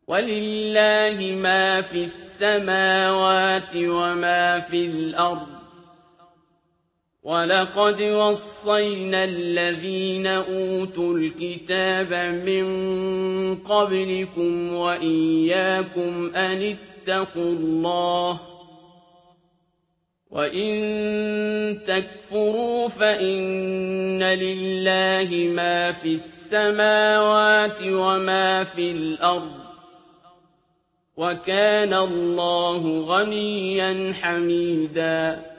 وَلِلَّهِ مَا فِي السَّمَاوَاتِ وَمَا فِي الْأَرْضِ ۗ وَلَقَدْ وَصَّيْنَا الَّذِينَ أُوتُوا الْكِتَابَ مِن قَبْلِكُمْ وَإِيَّاكُمْ أَنِ اتَّقُوا اللَّهَ ۚ وَإِن تَكْفُرُوا فَإِنَّ لِلَّهِ مَا فِي السَّمَاوَاتِ وَمَا فِي الْأَرْضِ ۚ وَكَانَ اللَّهُ غَنِيًّا حَمِيدًا